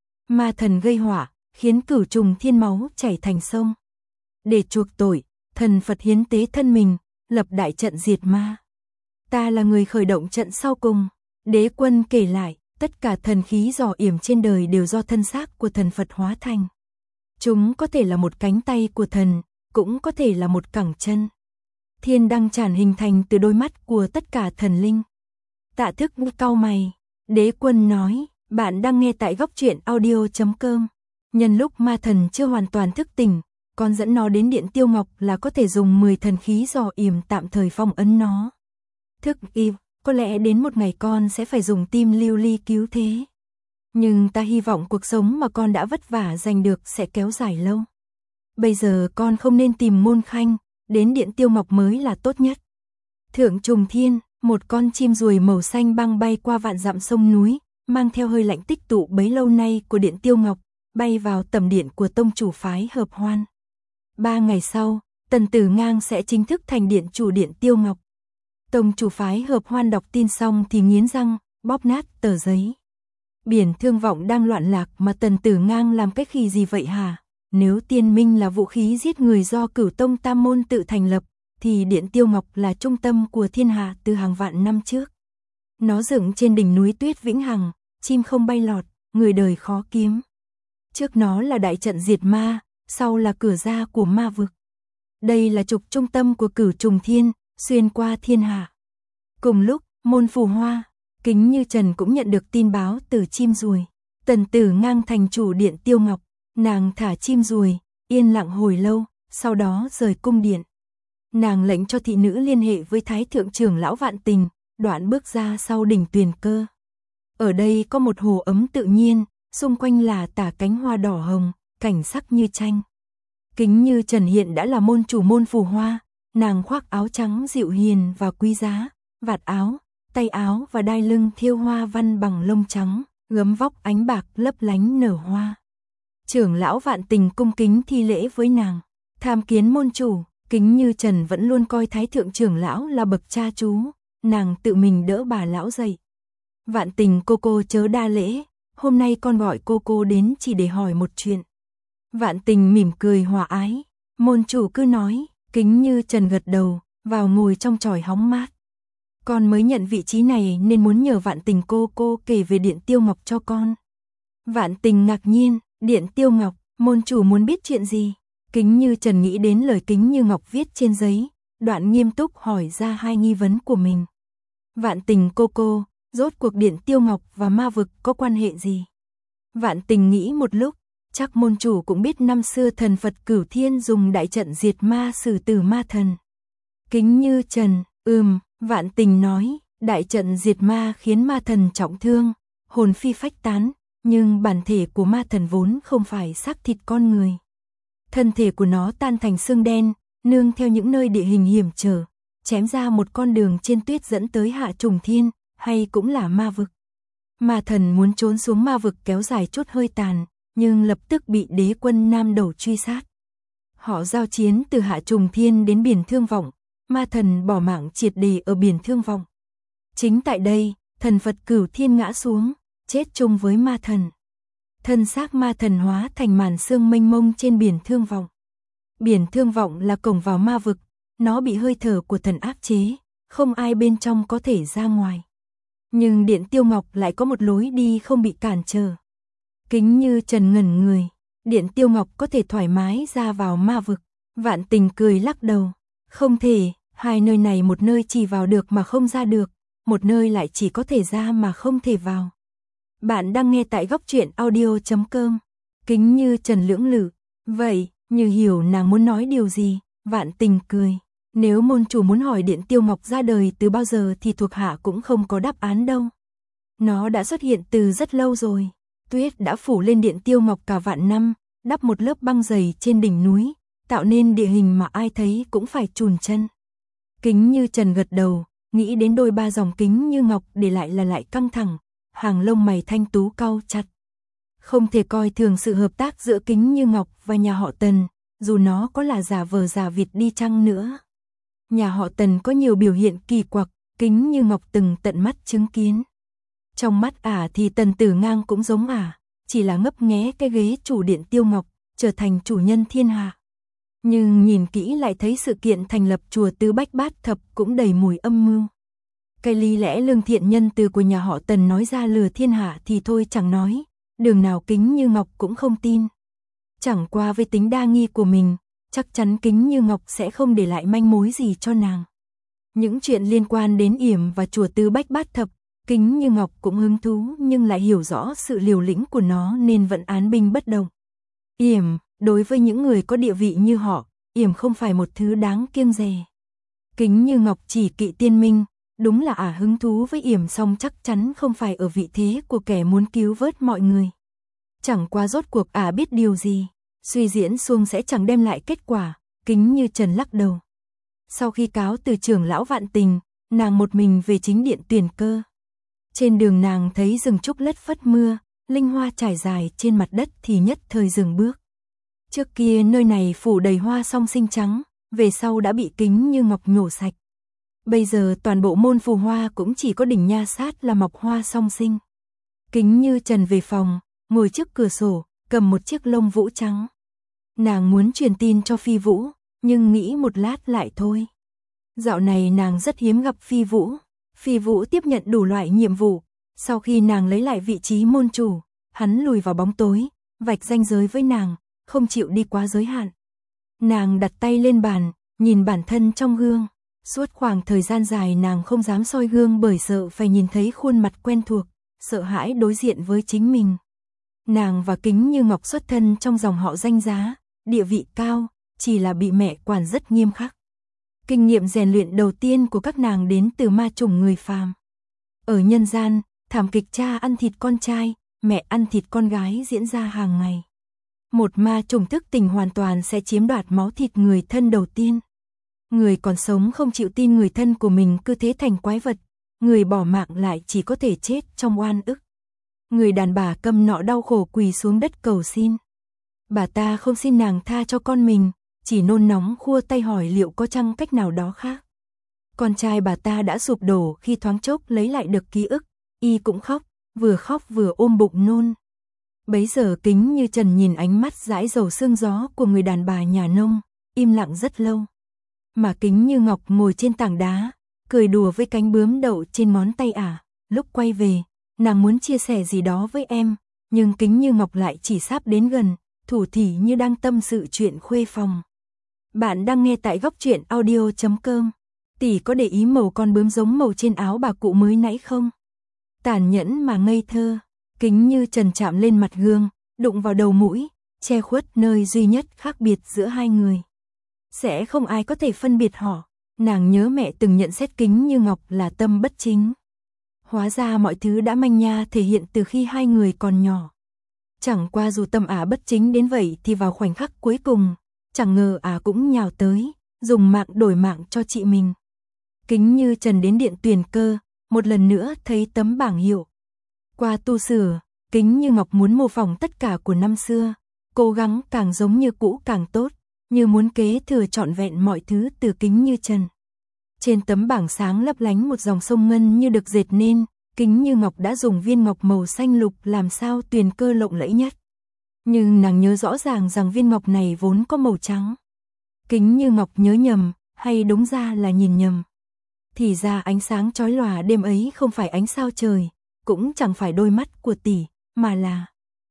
Ma thần gây họa, khiến cửu trùng thiên máu chảy thành sông. Để chuộc tội, thần Phật hiến tế thân mình, lập đại trận diệt ma. Ta là người khởi động trận sau cùng. Đế Quân kể lại, tất cả thần khí dò yểm trên đời đều do thân xác của thần Phật hóa thành. Chúng có thể là một cánh tay của thần, cũng có thể là một cẳng chân. Thiên đăng tràn hình thành từ đôi mắt của tất cả thần linh. Tạ Thức cau mày, Đế Quân nói, bạn đang nghe tại góc truyện audio chấm com. Nhân lúc ma thần chưa hoàn toàn thức tỉnh, con dẫn nó đến điện Tiêu Ngọc là có thể dùng mười thần khí dò yểm tạm thời phong ấn nó. Thức Y, có lẽ đến một ngày con sẽ phải dùng tim lưu ly cứu thế. Nhưng ta hy vọng cuộc sống mà con đã vất vả giành được sẽ kéo dài lâu. Bây giờ con không nên tìm Môn Khanh, đến điện Tiêu Ngọc mới là tốt nhất. Thượng Trùng Thiên, một con chim ruồi màu xanh băng bay qua vạn dặm sông núi, mang theo hơi lạnh tích tụ bấy lâu nay của điện Tiêu Ngọc, bay vào tầm điện của tông chủ phái Hợp Hoan. Ba ngày sau, Tần Tử Ngang sẽ chính thức thành điện chủ điện Tiêu Ngọc. Tông chủ phái Hợp Hoan đọc tin xong thì nghiến răng, bóp nát tờ giấy. Biển Thương Vọng đang loạn lạc mà Tần Tử Ngang làm cái khỉ gì vậy hả? Nếu Tiên Minh là vũ khí giết người do Cửu Tông Tam Môn tự thành lập, thì điện Tiêu Ngọc là trung tâm của thiên hạ từ hàng vạn năm trước. Nó dựng trên đỉnh núi tuyết vĩnh hằng, chim không bay lọt, người đời khó kiếm. Trước nó là đại trận diệt ma, sau là cửa ra của ma vực. Đây là trục trung tâm của Cửu Trùng Thiên, xuyên qua thiên hạ. Cùng lúc, Môn Phù Hoa, Kính Như Trần cũng nhận được tin báo từ chim ruồi. Tần Tử Ngang thành chủ điện Tiêu Ngọc, nàng thả chim ruồi, yên lặng hồi lâu, sau đó rời cung điện. Nàng lệnh cho thị nữ liên hệ với Thái Thượng trưởng lão Vạn Tình, đoạn bước ra sau đỉnh Tuyền Cơ. Ở đây có một hồ ấm tự nhiên, xung quanh là tả cánh hoa đỏ hồng, cảnh sắc như tranh. Kính Như Trần hiện đã là môn chủ Môn Phù Hoa, nàng khoác áo trắng dịu hiền và quý giá, vạt áo, tay áo và đai lưng thêu hoa văn bằng lông trắng, gấm vóc ánh bạc lấp lánh nở hoa. Trưởng lão Vạn Tình cung kính thi lễ với nàng, tham kiến môn chủ. Kính Như Trần vẫn luôn coi Thái Thượng trưởng lão là bậc cha chú, nàng tự mình đỡ bà lão dậy. Vạn Tình cô cô chớ đa lễ, hôm nay con gọi cô cô đến chỉ để hỏi một chuyện. Vạn Tình mỉm cười hòa ái, môn chủ cứ nói. Kính Như Trần gật đầu, vào ngồi trong chòi hóng mát. Con mới nhận vị trí này nên muốn nhờ Vạn Tình cô cô kể về điện Tiêu Ngọc cho con. Vạn Tình ngạc nhiên, điện Tiêu Ngọc, môn chủ muốn biết chuyện gì? Kính Như Trần nghĩ đến lời Kính Như Ngọc viết trên giấy, đoạn nghiêm túc hỏi ra hai nghi vấn của mình. Vạn Tình cô cô, rốt cuộc điện Tiêu Ngọc và ma vực có quan hệ gì? Vạn Tình nghĩ một lúc, Chắc môn chủ cũng biết năm xưa thần Phật Cửu Thiên dùng đại trận diệt ma xử tử ma thần. Kính Như Trần, ừm, Vạn Tình nói, đại trận diệt ma khiến ma thần trọng thương, hồn phi phách tán, nhưng bản thể của ma thần vốn không phải xác thịt con người. Thân thể của nó tan thành xương đen, nương theo những nơi địa hình hiểm trở, chém ra một con đường trên tuyết dẫn tới Hạ Trùng Thiên, hay cũng là ma vực. Ma thần muốn trốn xuống ma vực kéo dài chút hơi tàn, nhưng lập tức bị đế quân Nam Đầu truy sát. Họ giao chiến từ Hạ Trùng Thiên đến biển Thương Vọng, ma thần bỏ mạng triệt để ở biển Thương Vọng. Chính tại đây, thần Phật Cửu Thiên ngã xuống, chết chung với ma thần. Thân xác ma thần hóa thành màn sương mênh mông trên biển Thương Vọng. Biển Thương Vọng là cổng vào ma vực, nó bị hơi thở của thần áp chế, không ai bên trong có thể ra ngoài. Nhưng Điện Tiêu Ngọc lại có một lối đi không bị cản trở. Kính Như Trần ngẩn người, Điện Tiêu Ngọc có thể thoải mái ra vào ma vực. Vạn Tình cười lắc đầu, không thể, hai nơi này một nơi chỉ vào được mà không ra được, một nơi lại chỉ có thể ra mà không thể vào. Bạn đang nghe tại góc truyện audio chấm com. Kính Như Trần lưỡng lự, vậy, như hiểu nàng muốn nói điều gì, Vạn Tình cười. Nếu môn chủ muốn hỏi Điện Tiêu Ngọc ra đời từ bao giờ thì thuộc hạ cũng không có đáp án đâu. Nó đã xuất hiện từ rất lâu rồi. Tuyết đã phủ lên Điện Tiêu Ngọc cả vạn năm, đắp một lớp băng dày trên đỉnh núi, tạo nên địa hình mà ai thấy cũng phải chùn chân. Kính Như Trần gật đầu, nghĩ đến đôi ba dòng Kính Như Ngọc để lại là lại căng thẳng, hàng lông mày thanh tú cau chặt. Không thể coi thường sự hợp tác giữa Kính Như Ngọc và nhà họ Tần, dù nó có là giả vờ giả vịt đi chăng nữa. Nhà họ Tần có nhiều biểu hiện kỳ quặc, Kính Như Ngọc từng tận mắt chứng kiến. Trong mắt ả thì Tần Tử Ngang cũng giống ả, chỉ là ngấp nghé cái ghế chủ Điện Tiêu Ngọc, trở thành chủ nhân thiên hạ. Nhưng nhìn kỹ lại thấy sự kiện thành lập chùa Tứ Bách Bát Thập cũng đầy mùi âm mưu. Cái lý lẽ lương thiện nhân từ của nhà họ Tần nói ra lừa thiên hạ thì thôi chẳng nói, đường nào Kính Như Ngọc cũng không tin. Chẳng qua với tính đa nghi của mình, chắc chắn Kính Như Ngọc sẽ không để lại manh mối gì cho nàng. Những chuyện liên quan đến yểm và chùa Tứ Bách Bát Thập, Kính Như Ngọc cũng hứng thú nhưng lại hiểu rõ sự liều lĩnh của nó nên vẫn án binh bất động. Yểm, đối với những người có địa vị như họ, yểm không phải một thứ đáng kiêng dè. Kính Như Ngọc chỉ kỵ tiên minh, đúng là ả hứng thú với yểm song chắc chắn không phải ở vị thế của kẻ muốn cứu vớt mọi người. Chẳng qua rốt cuộc ả biết điều gì, suy diễn xuông sẽ chẳng đem lại kết quả, Kính Như Trần lắc đầu. Sau khi cáo từ trưởng lão Vạn Tình, nàng một mình về chính điện Tuyền Cơ. Trên đường nàng thấy rừng trúc lất phất mưa, linh hoa trải dài trên mặt đất thì nhất thời dừng bước. Trước kia nơi này phủ đầy hoa song sinh trắng, về sau đã bị Kính Như Ngọc nhổ sạch. Bây giờ toàn bộ môn phù hoa cũng chỉ có đỉnh nha sát là mọc hoa song sinh. Kính Như Trần về phòng, ngồi trước cửa sổ, cầm một chiếc lông vũ trắng. Nàng muốn truyền tin cho Phi Vũ, nhưng nghĩ một lát lại thôi. Dạo này nàng rất hiếm gặp Phi Vũ. Phi Vũ tiếp nhận đủ loại nhiệm vụ, sau khi nàng lấy lại vị trí môn chủ, hắn lùi vào bóng tối, vạch ranh giới với nàng, không chịu đi quá giới hạn. Nàng đặt tay lên bàn, nhìn bản thân trong gương, suốt khoảng thời gian dài nàng không dám soi gương bởi sợ phải nhìn thấy khuôn mặt quen thuộc, sợ hãi đối diện với chính mình. Nàng và Kính Như Ngọc xuất thân trong dòng họ danh giá, địa vị cao, chỉ là bị mẹ quản rất nghiêm khắc. Kinh nghiệm rèn luyện đầu tiên của các nàng đến từ ma chủng người phàm. Ở nhân gian, thảm kịch cha ăn thịt con trai, mẹ ăn thịt con gái diễn ra hàng ngày. Một ma chủng thức tỉnh hoàn toàn sẽ chiếm đoạt máu thịt người thân đầu tiên. Người còn sống không chịu tin người thân của mình cứ thế thành quái vật, người bỏ mạng lại chỉ có thể chết trong oan ức. Người đàn bà câm nọ đau khổ quỳ xuống đất cầu xin. Bà ta không xin nàng tha cho con mình, chỉ nôn nóng khua tay hỏi liệu có chăng cách nào đó khác. Con trai bà ta đã sụp đổ khi thoáng chốc lấy lại được ký ức, y cũng khóc, vừa khóc vừa ôm bụng nôn. Bấy giờ Kính Như Trần nhìn ánh mắt dãi dầu sương gió của người đàn bà nhà nông, im lặng rất lâu. Mà Kính Như Ngọc ngồi trên tảng đá, cười đùa với cánh bướm đậu trên ngón tay ả, lúc quay về, nàng muốn chia sẻ gì đó với em, nhưng Kính Như Ngọc lại chỉ sáp đến gần, thủ thỉ như đang tâm sự chuyện khuê phòng. Bạn đang nghe tại góc truyện audio chấm com. Tỷ có để ý màu con bướm giống màu trên áo bà cụ mới nãy không? Tàn nhẫn mà ngây thơ, Kính Như Trần chạm lên mặt gương, đụng vào đầu mũi, che khuất nơi duy nhất khác biệt giữa hai người. Sẽ không ai có thể phân biệt họ. Nàng nhớ mẹ từng nhận xét Kính Như Ngọc là tâm bất chính. Hóa ra mọi thứ đã manh nha thể hiện từ khi hai người còn nhỏ. Chẳng qua dù tâm ả bất chính đến vậy thì vào khoảnh khắc cuối cùng, chẳng ngờ ả cũng nhào tới, dùng mạng đổi mạng cho chị mình. Kính Như Trần đến điện tuyển cơ, một lần nữa thấy tấm bảng hiệu. Qua tu sửa, Kính Như Ngọc muốn mô phỏng tất cả của năm xưa, cố gắng càng giống như cũ càng tốt, như muốn kế thừa trọn vẹn mọi thứ từ Kính Như Trần. Trên tấm bảng sáng lấp lánh một dòng sông ngân như được dệt nên, Kính Như Ngọc đã dùng viên ngọc màu xanh lục làm sao tuyền cơ lộng lẫy nhất. Nhưng nàng nhớ rõ ràng rằng viên ngọc này vốn có màu trắng. Kính Như Ngọc nhớ nhầm, hay đúng ra là nhìn nhầm. Thì ra ánh sáng chói lòa đêm ấy không phải ánh sao trời, cũng chẳng phải đôi mắt của tỷ, mà là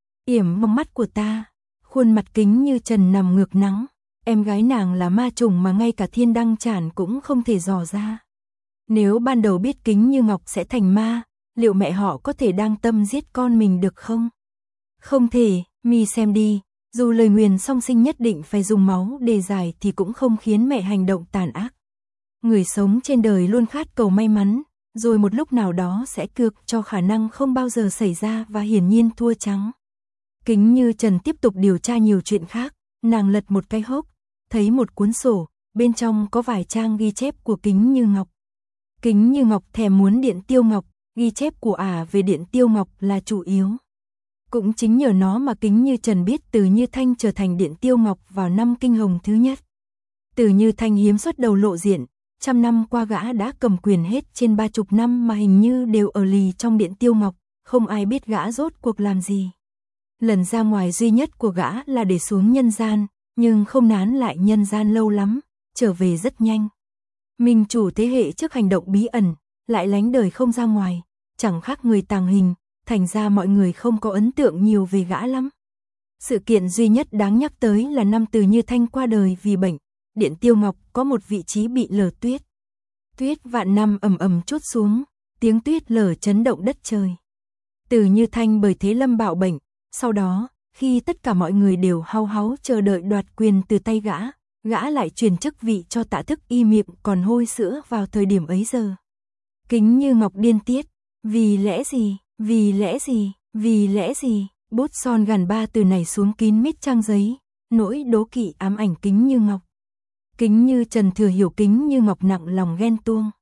yểm mong mắt của ta. Khuôn mặt Kính Như Trần nằm ngược nắng, em gái nàng là ma trùng mà ngay cả Thiên Đăng Trản cũng không thể dò ra. Nếu ban đầu biết Kính Như Ngọc sẽ thành ma, liệu mẹ họ có thể đang tâm giết con mình được không? Không thể, mi xem đi, dù lời nguyền song sinh nhất định phải dùng máu để giải thì cũng không khiến mẹ hành động tàn ác. Người sống trên đời luôn khát cầu may mắn, rồi một lúc nào đó sẽ cược cho khả năng không bao giờ xảy ra và hiển nhiên thua trắng. Kính Như Trần tiếp tục điều tra nhiều chuyện khác, nàng lật một cái hốc, thấy một cuốn sổ, bên trong có vài trang ghi chép của Kính Như Ngọc. Kính Như Ngọc thèm muốn Điện Tiêu Ngọc, ghi chép của ả về Điện Tiêu Ngọc là chủ yếu. Cũng chính nhờ nó mà Kính Như Trần biết Từ Như Thanh trở thành Điện Tiêu Ngọc vào năm kinh hồng thứ nhất. Từ Như Thanh hiếm xuất đầu lộ diện, trăm năm qua gã đã cầm quyền hết trên ba chục năm mà hình như đều ở lì trong Điện Tiêu Ngọc, không ai biết gã rốt cuộc làm gì. Lần ra ngoài duy nhất của gã là để xuống nhân gian, nhưng không nán lại nhân gian lâu lắm, trở về rất nhanh. Minh chủ thế hệ trước hành động bí ẩn, lại lánh đời không ra ngoài, chẳng khác người tàng hình, thành ra mọi người không có ấn tượng nhiều về gã lắm. Sự kiện duy nhất đáng nhắc tới là năm Từ Như Thanh qua đời vì bệnh, Điện Tiêu Ngọc có một vị trí bị lở tuyết. Tuyết vạn năm ầm ầm trút xuống, tiếng tuyết lở chấn động đất trời. Từ Như Thanh bởi thế lâm bạo bệnh, sau đó, khi tất cả mọi người đều hau háu chờ đợi đoạt quyền từ tay gã, gã lại truyền chức vị cho Tạ Thức Y miệng còn hôi sữa vào thời điểm ấy giờ. Kính Như Ngọc điên tiết, vì lẽ gì, vì lẽ gì, vì lẽ gì, bút son gàn ba từ này xuống kín mít trang giấy, nỗi đố kỵ ám ảnh Kính Như Ngọc. Kính Như Trần thừa hiểu Kính Như Ngọc nặng lòng ghen tuông.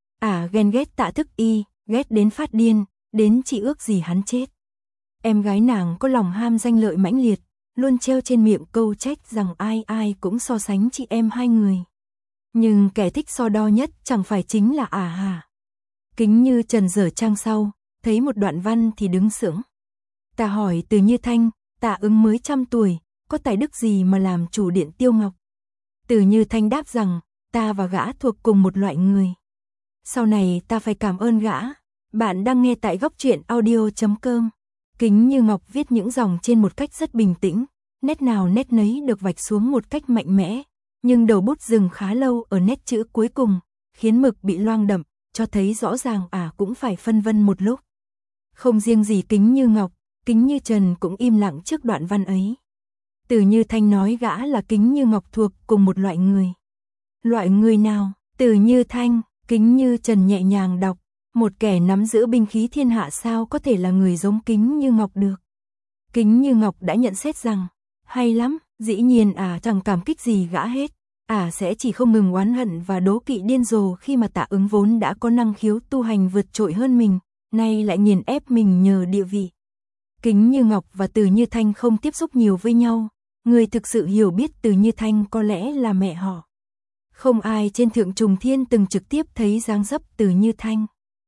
À ghen ghét Tạ Thức Y, ghét đến phát điên, đến chỉ ước gì hắn chết. Em gái nàng có lòng ham danh lợi mãnh liệt, luôn treo trên miệng câu trách rằng ai ai cũng so sánh chị em hai người. Nhưng kẻ thích so đo nhất chẳng phải chính là ả hả? Kính Như Trần dở trang sau, thấy một đoạn văn thì đứng sững. Ta hỏi Từ Như Thanh, Tạ Ứng mới trăm tuổi, có tài đức gì mà làm chủ Điện Tiêu Ngọc? Từ Như Thanh đáp rằng, ta và gã thuộc cùng một loại người. Sau này ta phải cảm ơn gã. Bạn đang nghe tại góc truyện audio chấm com. Kính Như Ngọc viết những dòng trên một cách rất bình tĩnh, nét nào nét nấy được vạch xuống một cách mạnh mẽ, nhưng đầu bút dừng khá lâu ở nét chữ cuối cùng, khiến mực bị loang đậm, cho thấy rõ ràng ả à cũng phải phân vân một lúc. Không riêng gì Kính Như Ngọc, Kính Như Trần cũng im lặng trước đoạn văn ấy. Từ Như Thanh nói gã là Kính Như Ngọc thuộc cùng một loại người. Loại người nào? Từ Như Thanh, Kính Như Trần nhẹ nhàng đọc. Một kẻ nắm giữ binh khí thiên hạ sao có thể là người giống Kính Như Ngọc được. Kính Như Ngọc đã nhận xét rằng, hay lắm, dĩ nhiên ả à chẳng cảm kích gì gã hết. Ả à sẽ chỉ không ngừng oán hận và đố kỵ điên rồ khi mà Tạ Ứng vốn đã có năng khiếu tu hành vượt trội hơn mình, nay lại nghiền ép mình nhờ địa vị. Kính Như Ngọc và Từ Như Thanh không tiếp xúc nhiều với nhau, người thực sự hiểu biết Từ Như Thanh có lẽ là mẹ họ. Không ai trên Thượng Trùng Thiên từng trực tiếp thấy dáng dấp Từ Như Thanh.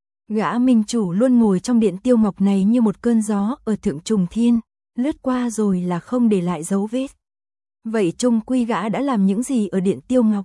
Gã minh chủ luôn ngồi trong Điện Tiêu Ngọc này như một cơn gió ở Thượng Trùng Thiên, lướt qua rồi là không để lại dấu vết. Vậy chung quy gã đã làm những gì ở Điện Tiêu Ngọc?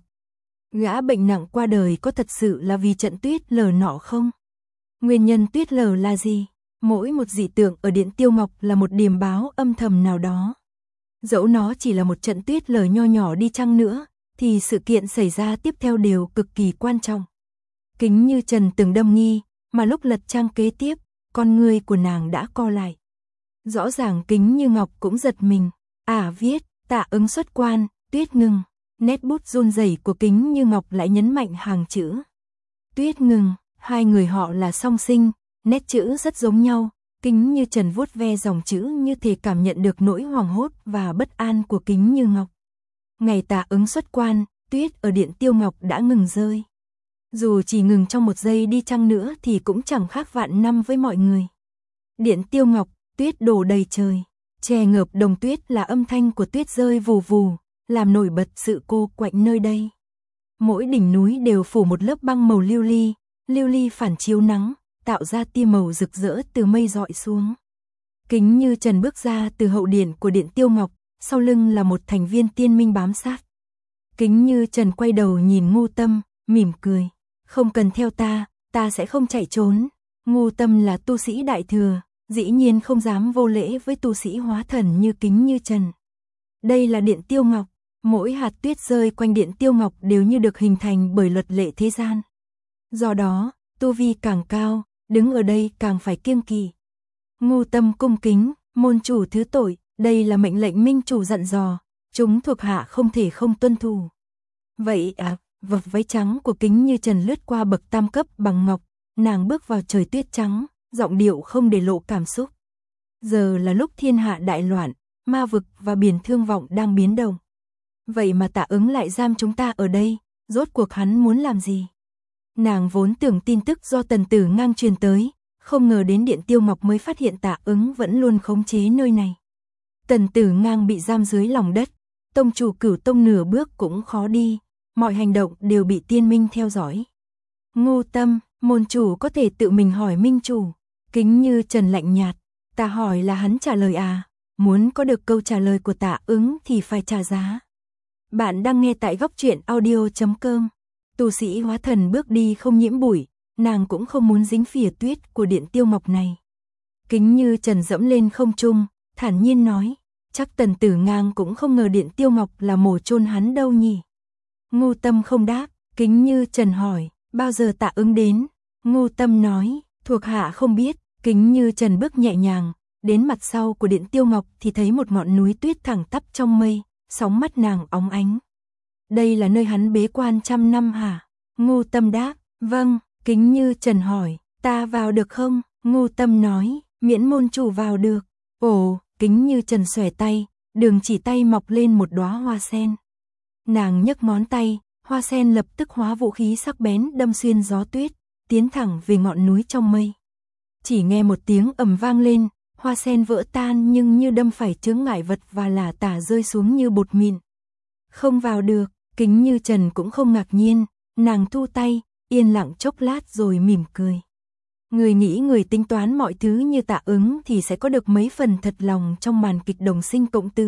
Gã bệnh nặng qua đời có thật sự là vì trận tuyết lở nọ không? Nguyên nhân tuyết lở là gì? Mỗi một dị tượng ở Điện Tiêu Ngọc là một điềm báo âm thầm nào đó. Dẫu nó chỉ là một trận tuyết lở nho nhỏ đi chăng nữa, thì sự kiện xảy ra tiếp theo đều cực kỳ quan trọng. Kính Như Trần từng đâm nghi, mà lúc lật trang kế tiếp, con người của nàng đã co lại. Rõ ràng Kính Như Ngọc cũng giật mình, À viết, Tạ Ứng xuất quan, Tuyết Ngừng. Nét bút run rẩy của Kính Như Ngọc lại nhấn mạnh hàng chữ. Tuyết Ngừng, hai người họ là song sinh, nét chữ rất giống nhau. Kính Như Trần vuốt ve dòng chữ như thể cảm nhận được nỗi hoảng hốt và bất an của Kính Như Ngọc. Ngày Tạ Ứng xuất quan, tuyết ở Điện Tiêu Ngọc đã ngừng rơi. Dù chỉ ngừng trong một giây đi chăng nữa thì cũng chẳng khác vạn năm với mọi người. Điện Tiêu Ngọc, tuyết đổ đầy trời. Che ngợp đồng tuyết là âm thanh của tuyết rơi vù vù, làm nổi bật sự cô quạnh nơi đây. Mỗi đỉnh núi đều phủ một lớp băng màu lưu ly, lưu ly phản chiếu nắng, tạo ra tia màu rực rỡ từ mây dọi xuống. Kính Như Trần bước ra từ hậu điện của Điện Tiêu Ngọc, sau lưng là một thành viên tiên minh bám sát. Kính Như Trần quay đầu nhìn Ngô Tâm, mỉm cười. Không cần theo ta, ta sẽ không chạy trốn. Ngô Tâm là tu sĩ đại thừa, dĩ nhiên không dám vô lễ với tu sĩ hóa thần như Kính Như Trần. Đây là Điện Tiêu Ngọc, mỗi hạt tuyết rơi quanh Điện Tiêu Ngọc đều như được hình thành bởi luật lệ thế gian. Do đó, tu vi càng cao, đứng ở đây càng phải kiêng kỵ. Ngô Tâm cung kính, môn chủ thứ tội, đây là mệnh lệnh minh chủ dặn dò, chúng thuộc hạ không thể không tuân thủ. Vậy à, vập váy trắng của Kính Như Trần lướt qua bậc tam cấp bằng ngọc, nàng bước vào trời tuyết trắng, giọng điệu không để lộ cảm xúc. Giờ là lúc thiên hạ đại loạn, ma vực và biển thương vọng đang biến động. Vậy mà Tạ Ứng lại giam chúng ta ở đây, rốt cuộc hắn muốn làm gì? Nàng vốn tưởng tin tức do Tần Tử Ngang truyền tới, không ngờ đến Điện Tiêu Ngọc mới phát hiện Tạ Ứng vẫn luôn khống chế nơi này. Tần Tử Ngang bị giam dưới lòng đất, tông chủ Cửu Tông nửa bước cũng khó đi, mọi hành động đều bị tiên minh theo dõi. Ngô Tâm, môn chủ có thể tự mình hỏi minh chủ. Kính Như Trần lạnh nhạt, ta hỏi là hắn trả lời à, muốn có được câu trả lời của Tạ Ứng thì phải trả giá. Bạn đang nghe tại góc truyện audio chấm com. Tu sĩ hóa thần bước đi không nhiễm bụi, nàng cũng không muốn dính phìa tuyết của Điện Tiêu Ngọc này. Kính Như Trần dẫm lên không trung, thản nhiên nói, chắc Tần Tử Ngang cũng không ngờ Điện Tiêu Ngọc là mồ chôn hắn đâu nhỉ. Ngô Tâm không đáp, Kính Như Trần hỏi, bao giờ Tạ Ứng đến? Ngô Tâm nói, thuộc hạ không biết. Kính Như Trần bước nhẹ nhàng, đến mặt sau của Điện Tiêu Ngọc thì thấy một ngọn núi tuyết thẳng tắp trong mây, sóng mắt nàng óng ánh. Đây là nơi hắn bế quan trăm năm hả? Ngô Tâm đáp, vâng. Kính Như Trần hỏi, ta vào được không? Ngô Tâm nói, miễn môn chủ vào được. Ồ, Kính Như Trần xòe tay, đường chỉ tay mọc lên một đóa hoa sen. Nàng nhấc ngón tay, hoa sen lập tức hóa vũ khí sắc bén đâm xuyên gió tuyết, tiến thẳng về ngọn núi trong mây. Chỉ nghe một tiếng ầm vang lên, hoa sen vỡ tan nhưng như đâm phải chướng ngại vật và lả tả rơi xuống như bột mịn. Không vào được, Kính Như Trần cũng không ngạc nhiên, nàng thu tay, yên lặng chốc lát rồi mỉm cười. Người nghĩ người tính toán mọi thứ như Tạ Ứng thì sẽ có được mấy phần thật lòng trong màn kịch đồng sinh cộng tử.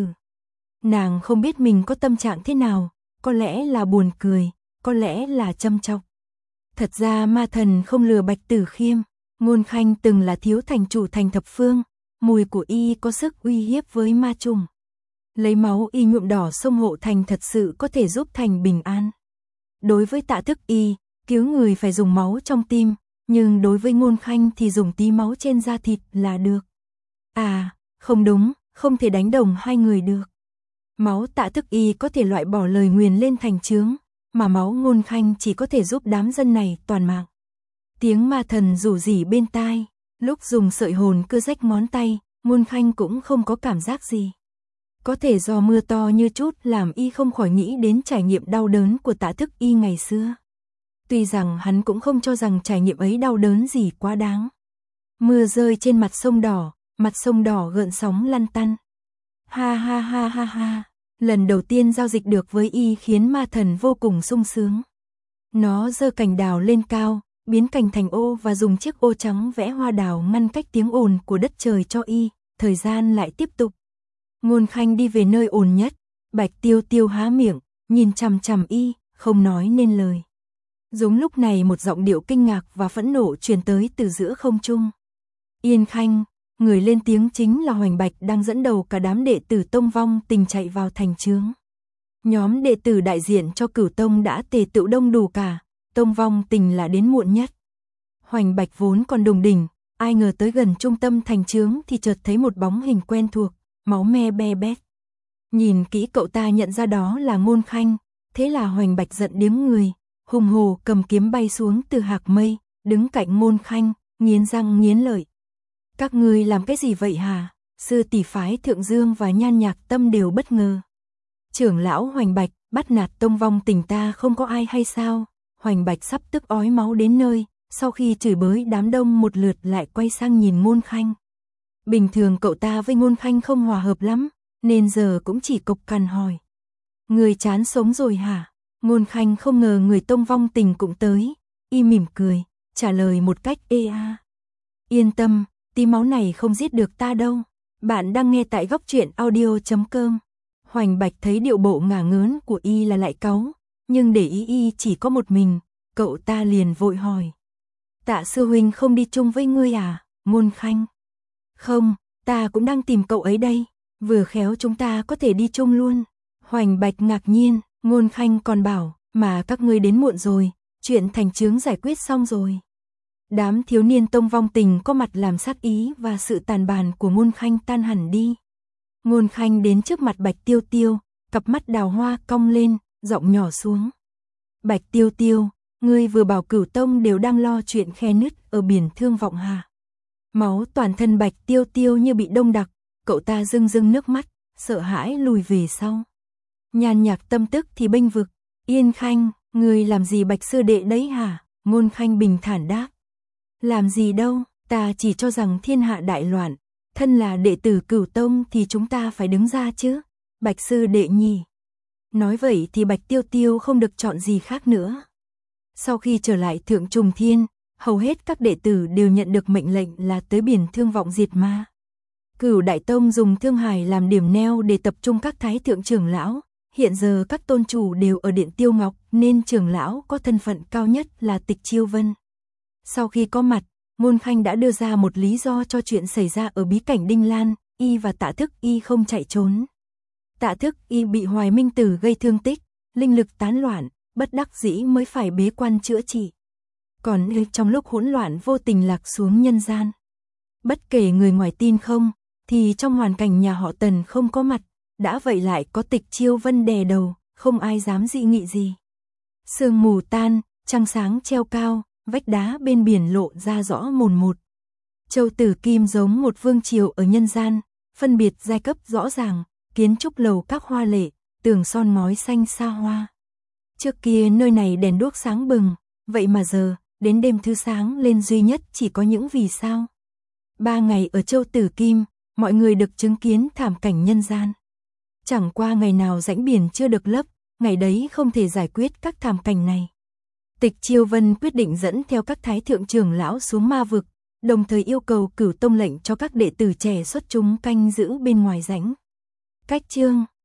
Nàng không biết mình có tâm trạng thế nào, có lẽ là buồn cười, có lẽ là châm chọc. Thật ra ma thần không lừa Bạch Tử Khiêm, Ngôn Khanh từng là thiếu thành chủ thành thập phương, mùi của y có sức uy hiếp với ma trùng. Lấy máu y nhuộm đỏ sông Hộ Thành thật sự có thể giúp thành bình an. Đối với Tạ Thức Y, cứu người phải dùng máu trong tim, nhưng đối với Ngôn Khanh thì dùng tí máu trên da thịt là được. À, không đúng, không thể đánh đồng hai người được. Máu Tạ Thức Y có thể loại bỏ lời nguyền lên thành chướng, mà máu Ngôn Khanh chỉ có thể giúp đám dân này toàn mạng. Tiếng ma thần rủ rỉ bên tai, lúc dùng sợi hồn cưa rách ngón tay, Ngôn Khanh cũng không có cảm giác gì. Có thể do mưa to như chút làm y không khỏi nghĩ đến trải nghiệm đau đớn của Tạ Thức Y ngày xưa. Tuy rằng hắn cũng không cho rằng trải nghiệm ấy đau đớn gì quá đáng. Mưa rơi trên mặt sông đỏ, mặt sông đỏ gợn sóng lăn tăn. Ha ha ha ha ha, lần đầu tiên giao dịch được với y khiến ma thần vô cùng sung sướng. Nó giơ cành đào lên cao, biến cành thành ô và dùng chiếc ô trắng vẽ hoa đào ngăn cách tiếng ồn của đất trời cho y, thời gian lại tiếp tục. Ngôn Khanh đi về nơi ồn nhất, Bạch Tiêu Tiêu há miệng, nhìn chằm chằm y, không nói nên lời. Đúng lúc này một giọng điệu kinh ngạc và phẫn nộ truyền tới từ giữa không trung. Yên Khanh, người lên tiếng chính là Hoành Bạch đang dẫn đầu cả đám đệ tử Tông Vong Tình chạy vào thành trướng. Nhóm đệ tử đại diện cho Cửu Tông đã tề tựu đông đủ cả, Tông Vong Tình là đến muộn nhất. Hoành Bạch vốn còn đùng đỉnh, ai ngờ tới gần trung tâm thành trướng thì chợt thấy một bóng hình quen thuộc, máu me be bét. Nhìn kỹ cậu ta nhận ra đó là Ngôn Khanh, thế là Hoành Bạch giận điếng người, hùng hồ cầm kiếm bay xuống từ hạc mây, đứng cạnh Ngôn Khanh, nghiến răng nghiến lợi. Các ngươi làm cái gì vậy hả? Sư tỷ phái Thượng Dương và Nhan Nhạc Tâm đều bất ngờ. Trưởng lão Hoành Bạch, bắt nạt tông vong tình ta không có ai hay sao? Hoành Bạch sắp tức ói máu đến nơi, sau khi chửi bới đám đông một lượt lại quay sang nhìn Ngôn Khanh. Bình thường cậu ta với Ngôn Khanh không hòa hợp lắm, nên giờ cũng chỉ cộc cằn hỏi. Người chán sống rồi hả? Ngôn Khanh không ngờ người tông vong tình cũng tới, y mỉm cười, trả lời một cách ê a. Yên tâm, tí máu này không giết được ta đâu. Bạn đang nghe tại góc truyện audio chấm com. Hoành Bạch thấy điệu bộ ngả ngớn của y là lại cáu, nhưng để ý y chỉ có một mình, cậu ta liền vội hỏi. Tạ sư huynh không đi chung với ngươi à? Ngôn Khanh. Không, ta cũng đang tìm cậu ấy đây, vừa khéo chúng ta có thể đi chung luôn. Hoành Bạch ngạc nhiên, Ngôn Khanh còn bảo, mà các ngươi đến muộn rồi, chuyện thành chướng giải quyết xong rồi. Đám thiếu niên tông vong tình có mặt làm sát ý và sự tàn bàn của Ngôn Khanh tan hẳn đi. Ngôn Khanh đến trước mặt Bạch Tiêu Tiêu, cặp mắt đào hoa cong lên, giọng nhỏ xuống. Bạch Tiêu Tiêu, ngươi vừa bảo Cửu Tông đều đang lo chuyện khe nứt ở biển Thương Vọng hà. Máu toàn thân Bạch Tiêu Tiêu như bị đông đặc, cậu ta rưng rưng nước mắt, sợ hãi lùi về sau. Nhan Nhạc Tâm tức thì bênh vực, Yên Khanh, ngươi làm gì Bạch sư đệ đấy hả? Ngôn Khanh bình thản đáp. Làm gì đâu, ta chỉ cho rằng thiên hạ đại loạn, thân là đệ tử Cửu Tông thì chúng ta phải đứng ra chứ. Bạch sư đệ nhỉ. Nói vậy thì Bạch Tiêu Tiêu không được chọn gì khác nữa. Sau khi trở lại Thượng Trùng Thiên, hầu hết các đệ tử đều nhận được mệnh lệnh là tới biển Thương Vọng diệt ma. Cửu Đại Tông dùng Thương Hải làm điểm neo để tập trung các thái thượng trưởng lão. Hiện giờ các tôn chủ đều ở Điện Tiêu Ngọc nên trưởng lão có thân phận cao nhất là Tịch Chiêu Vân. Sau khi có mặt, Ngôn Khanh đã đưa ra một lý do cho chuyện xảy ra ở bí cảnh Đinh Lan, y và Tạ Thức Y không chạy trốn. Tạ Thức Y bị Hoài Minh Tử gây thương tích, linh lực tán loạn, bất đắc dĩ mới phải bế quan chữa trị. Còn y trong lúc hỗn loạn vô tình lạc xuống nhân gian. Bất kể người ngoài tin không, thì trong hoàn cảnh nhà họ Tần không có mặt, đã vậy lại có Tịch Chiêu Vân đè đầu, không ai dám dị nghị gì. Sương mù tan, trăng sáng treo cao, vách đá bên biển lộ ra rõ mồn một. Châu Tử Kim giống một vương triều ở nhân gian, phân biệt giai cấp rõ ràng, kiến trúc lầu các hoa lệ, tường son ngói xanh xa hoa. Trước kia nơi này đèn đuốc sáng bừng, vậy mà giờ, đến đêm thứ sáng lên duy nhất chỉ có những vì sao. Ba ngày ở Châu Tử Kim, mọi người được chứng kiến thảm cảnh nhân gian. Chẳng qua ngày nào rãnh biển chưa được lấp, ngày đấy không thể giải quyết các thảm cảnh này. Tịch Chiêu Vân quyết định dẫn theo các thái thượng trưởng lão xuống ma vực, đồng thời yêu cầu Cửu Tông lệnh cho các đệ tử trẻ xuất chúng canh giữ bên ngoài rãnh. Cách chương